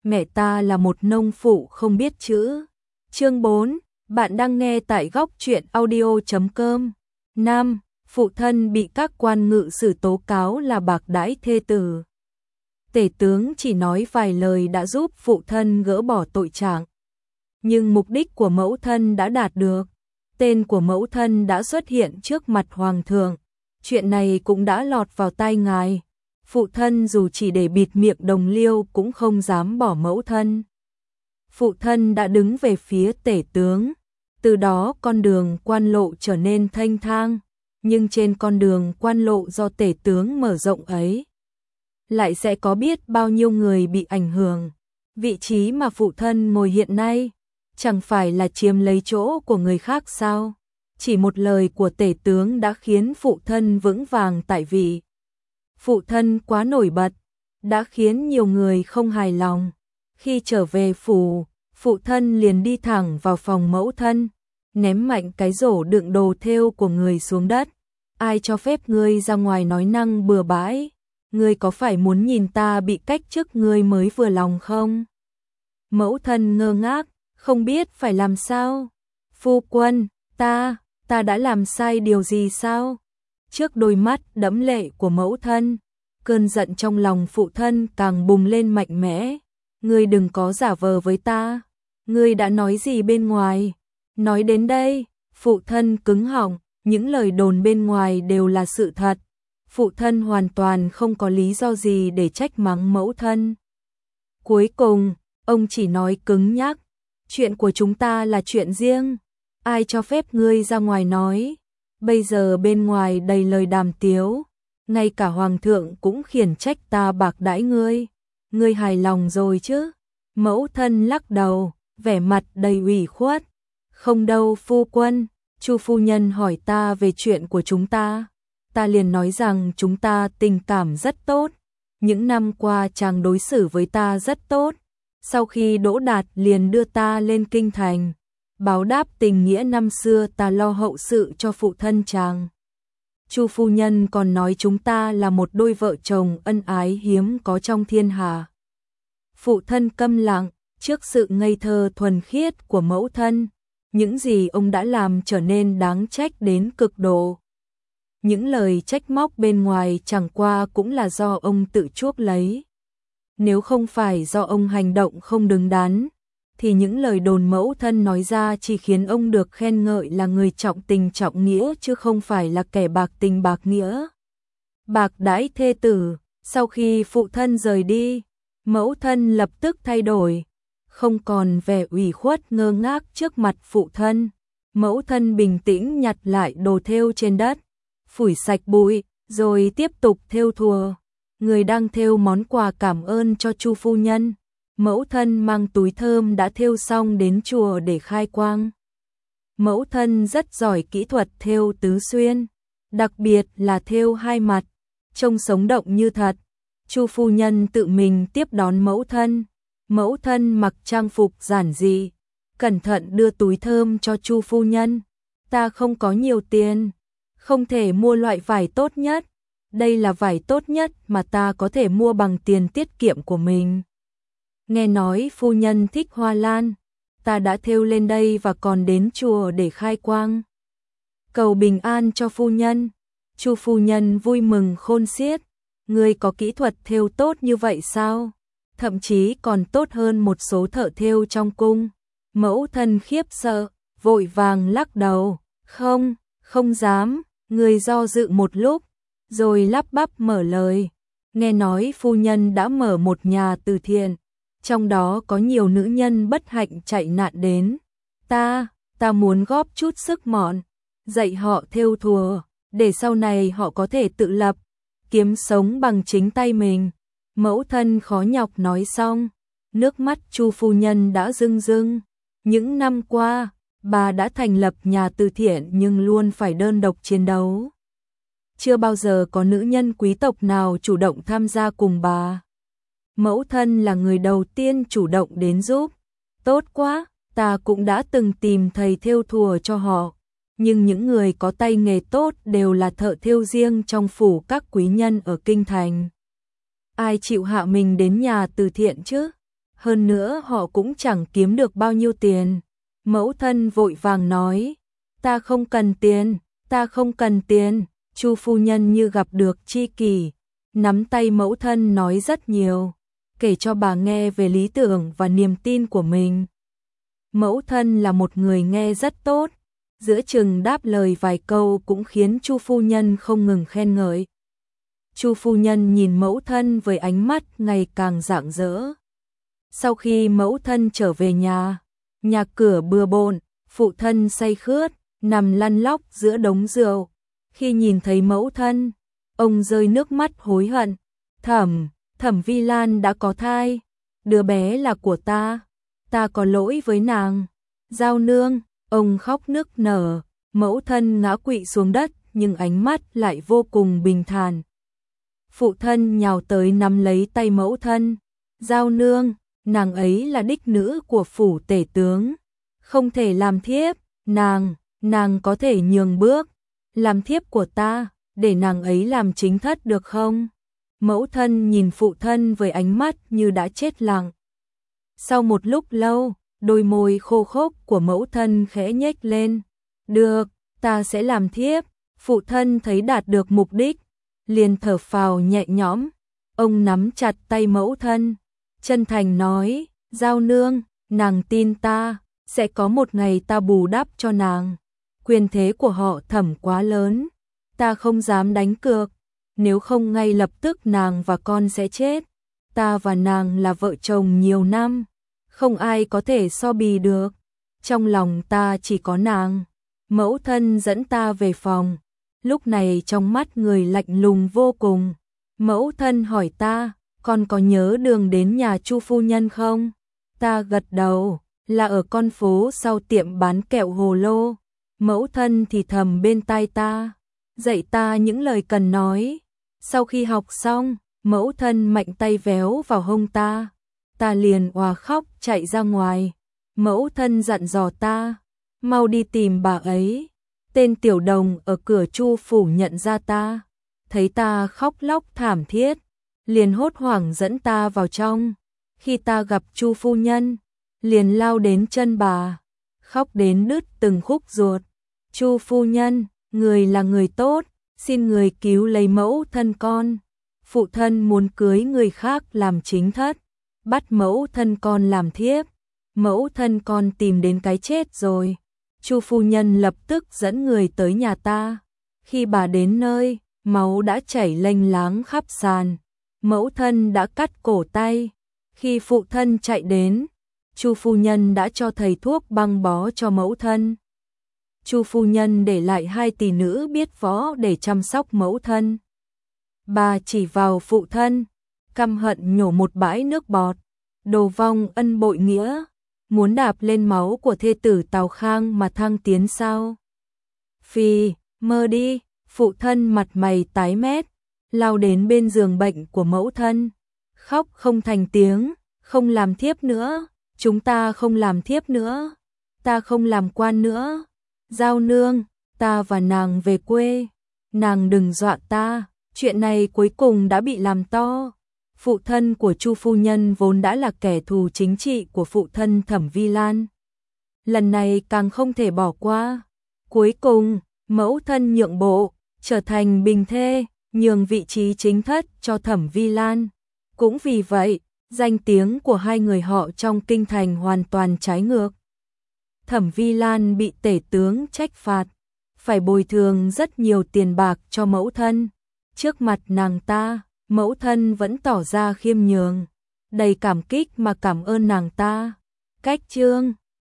mẹ ta là một nông phụ không biết chữ. Chương 4, bạn đang nghe tại góc truyện audio.com. Nam, phụ thân bị các quan ngự sử tố cáo là bạc đãi thê tử. Tể tướng chỉ nói vài lời đã giúp phụ thân gỡ bỏ tội trạng. Nhưng mục đích của mẫu thân đã đạt được. Tên của mẫu thân đã xuất hiện trước mặt hoàng thượng. Chuyện này cũng đã lọt vào tai ngài. Phụ thân dù chỉ để bịt miệng đồng liêu cũng không dám bỏ mẫu thân. Phụ thân đã đứng về phía tể tướng. Từ đó con đường quan lộ trở nên thanh thang. Nhưng trên con đường quan lộ do tể tướng mở rộng ấy, lại sẽ có biết bao nhiêu người bị ảnh hưởng. Vị trí mà phụ thân ngồi hiện nay, chẳng phải là chiếm lấy chỗ của người khác sao? Chỉ một lời của tể tướng đã khiến phụ thân vững vàng tại vị. Phụ thân quá nổi bật, đã khiến nhiều người không hài lòng. Khi trở về phủ, phụ thân liền đi thẳng vào phòng mẫu thân, ném mạnh cái rổ đựng đồ thêu của người xuống đất. Ai cho phép ngươi ra ngoài nói năng bừa bãi? Ngươi có phải muốn nhìn ta bị cách chức ngươi mới vừa lòng không? Mẫu thân ngơ ngác, không biết phải làm sao. Phu quân, ta đã làm sai điều gì sao? Trước đôi mắt đẫm lệ của mẫu thân, cơn giận trong lòng phụ thân càng bùng lên mạnh mẽ. Ngươi đừng có giả vờ với ta. Ngươi đã nói gì bên ngoài? Nói đến đây, phụ thân cứng họng, những lời đồn bên ngoài đều là sự thật. Phụ thân hoàn toàn không có lý do gì để trách mắng mẫu thân. Cuối cùng, ông chỉ nói cứng nhắc, chuyện của chúng ta là chuyện riêng. Ai cho phép ngươi ra ngoài nói? Bây giờ bên ngoài đầy lời đàm tiếu, ngay cả hoàng thượng cũng khiển trách ta bạc đãi ngươi. Ngươi hài lòng rồi chứ? Mẫu thân lắc đầu, vẻ mặt đầy ủy khuất. Không đâu phu quân, Chu phu nhân hỏi ta về chuyện của chúng ta. Ta liền nói rằng chúng ta tình cảm rất tốt. Những năm qua chàng đối xử với ta rất tốt. Sau khi đỗ đạt liền đưa ta lên kinh thành. Báo đáp tình nghĩa năm xưa ta lo hậu sự cho phụ thân chàng. Chu phu nhân còn nói chúng ta là một đôi vợ chồng ân ái hiếm có trong thiên hạ. Phụ thân câm lặng trước sự ngây thơ thuần khiết của mẫu thân. Những gì ông đã làm trở nên đáng trách đến cực độ. Những lời trách móc bên ngoài chẳng qua cũng là do ông tự chuốc lấy. Nếu không phải do ông hành động không đứng đắn, thì những lời đồn mẫu thân nói ra chỉ khiến ông được khen ngợi là người trọng tình trọng nghĩa chứ không phải là kẻ bạc tình bạc nghĩa. Bạc đãi thê tử, sau khi phụ thân rời đi, mẫu thân lập tức thay đổi. Không còn vẻ ủy khuất ngơ ngác trước mặt phụ thân. Mẫu thân bình tĩnh nhặt lại đồ thêu trên đất, phủi sạch bụi, rồi tiếp tục thêu thùa. Người đang thêu món quà cảm ơn cho Chu phu nhân. Mẫu thân mang túi thơm đã thêu xong đến chùa để khai quang. Mẫu thân rất giỏi kỹ thuật thêu tứ xuyên, đặc biệt là thêu hai mặt, trông sống động như thật. Chu phu nhân tự mình tiếp đón mẫu thân. Mẫu thân mặc trang phục giản dị, cẩn thận đưa túi thơm cho Chu phu nhân. Ta không có nhiều tiền, không thể mua loại vải tốt nhất. Đây là vải tốt nhất mà ta có thể mua bằng tiền tiết kiệm của mình. Nghe nói phu nhân thích hoa lan, ta đã thêu lên đây và còn đến chùa để khai quang. Cầu bình an cho phu nhân. Chu phu nhân vui mừng khôn xiết. Ngươi có kỹ thuật thêu tốt như vậy sao? Thậm chí còn tốt hơn một số thợ thêu trong cung. Mẫu thân khiếp sợ, vội vàng lắc đầu. Không dám. Người do dự một lúc, rồi lắp bắp mở lời. Nghe nói phu nhân đã mở một nhà từ thiện, trong đó có nhiều nữ nhân bất hạnh chạy nạn đến. Ta muốn góp chút sức mọn, dạy họ thêu thùa, để sau này họ có thể tự lập, kiếm sống bằng chính tay mình. Mẫu thân khó nhọc nói xong, nước mắt Chu phu nhân đã rưng rưng. Những năm qua, bà đã thành lập nhà từ thiện nhưng luôn phải đơn độc chiến đấu. Chưa bao giờ có nữ nhân quý tộc nào chủ động tham gia cùng bà. Mẫu thân là người đầu tiên chủ động đến giúp. Tốt quá, ta cũng đã từng tìm thầy thêu thùa cho họ. Nhưng những người có tay nghề tốt đều là thợ thêu riêng trong phủ các quý nhân ở kinh thành. Ai chịu hạ mình đến nhà từ thiện chứ? hơn nữa họ cũng chẳng kiếm được bao nhiêu tiền. Mẫu thân vội vàng nói, ta không cần tiền, ta không cần tiền. Chu phu nhân như gặp được tri kỷ, nắm tay mẫu thân nói rất nhiều, kể cho bà nghe về lý tưởng và niềm tin của mình. Mẫu thân là một người nghe rất tốt, giữa chừng đáp lời vài câu cũng khiến Chu phu nhân không ngừng khen ngợi. Chu phu nhân nhìn mẫu thân với ánh mắt ngày càng rạng rỡ. Sau khi mẫu thân trở về nhà cửa bừa bộn, phụ thân say khướt, nằm lăn lóc giữa đống rượu. Khi nhìn thấy mẫu thân, ông rơi nước mắt hối hận. Thẩm Vi Lan đã có thai, đứa bé là của ta có lỗi với nàng. Giao nương, ông khóc nức nở, mẫu thân ngã quỵ xuống đất nhưng ánh mắt lại vô cùng bình thản. Phụ thân nhào tới nắm lấy tay mẫu thân. Giao nương, nàng ấy là đích nữ của phủ tể tướng, không thể làm thiếp, nàng có thể nhường bước, làm thiếp của ta, để nàng ấy làm chính thất được không? Mẫu thân nhìn phụ thân với ánh mắt như đã chết lặng. Sau một lúc lâu, đôi môi khô khốc của mẫu thân khẽ nhếch lên. Được, ta sẽ làm thiếp. Phụ thân thấy đạt được mục đích, liền thở phào nhẹ nhõm. Ông nắm chặt tay mẫu thân, chân thành nói, Giao nương, nàng tin ta, sẽ có một ngày ta bù đắp cho nàng. Quyền thế của họ Thẩm quá lớn, ta không dám đánh cược, nếu không ngay lập tức nàng và con sẽ chết. Ta và nàng là vợ chồng nhiều năm, không ai có thể so bì được. Trong lòng ta chỉ có nàng. Mẫu thân dẫn ta về phòng, lúc này trong mắt người lạnh lùng vô cùng. Mẫu thân hỏi ta, con có nhớ đường đến nhà Chu phu nhân không? Ta gật đầu, là ở con phố sau tiệm bán kẹo hồ lô. Mẫu thân thì thầm bên tai ta, dạy ta những lời cần nói. Sau khi học xong, mẫu thân mạnh tay véo vào hông ta liền òa khóc chạy ra ngoài. Mẫu thân dặn dò ta, mau đi tìm bà ấy. Tên tiểu đồng ở cửa Chu phủ nhận ra ta, thấy ta khóc lóc thảm thiết, liền hốt hoảng dẫn ta vào trong. Khi ta gặp Chu phu nhân, liền lao đến chân bà, khóc đến đứt từng khúc ruột. Chu phu nhân, người là người tốt, xin người cứu lấy mẫu thân con. Phụ thân muốn cưới người khác làm chính thất, bắt mẫu thân con làm thiếp. Mẫu thân con tìm đến cái chết rồi. Chu phu nhân lập tức dẫn người tới nhà ta. Khi bà đến nơi, máu đã chảy lênh láng khắp sàn. Mẫu thân đã cắt cổ tay. Khi phụ thân chạy đến, Chu phu nhân đã cho thầy thuốc băng bó cho mẫu thân. Chu phu nhân để lại 2 tỷ nữ biết võ để chăm sóc mẫu thân. Bà chỉ vào phụ thân, căm hận nhổ một bãi nước bọt. Đồ vong ân bội nghĩa, muốn đạp lên máu của thê tử Tào Khang mà thăng tiến sao? Phì, mơ đi. Phụ thân mặt mày tái mét, lao đến bên giường bệnh của mẫu thân, khóc không thành tiếng. Không làm thiếp nữa, chúng ta không làm thiếp nữa, ta không làm quan nữa. Giao nương, ta và nàng về quê, nàng đừng dọa ta. Chuyện này cuối cùng đã bị làm to. Phụ thân của Chu phu nhân vốn đã là kẻ thù chính trị của phụ thân Thẩm Vi Lan, lần này càng không thể bỏ qua. Cuối cùng, mẫu thân nhượng bộ, trở thành bình thê, nhường vị trí chính thất cho Thẩm Vi Lan. Cũng vì vậy, danh tiếng của hai người họ trong kinh thành hoàn toàn trái ngược. Thẩm Vi Lan bị tể tướng trách phạt, phải bồi thường rất nhiều tiền bạc cho mẫu thân. Trước mặt nàng ta, mẫu thân vẫn tỏ ra khiêm nhường, đầy cảm kích mà cảm ơn nàng ta. Cách chương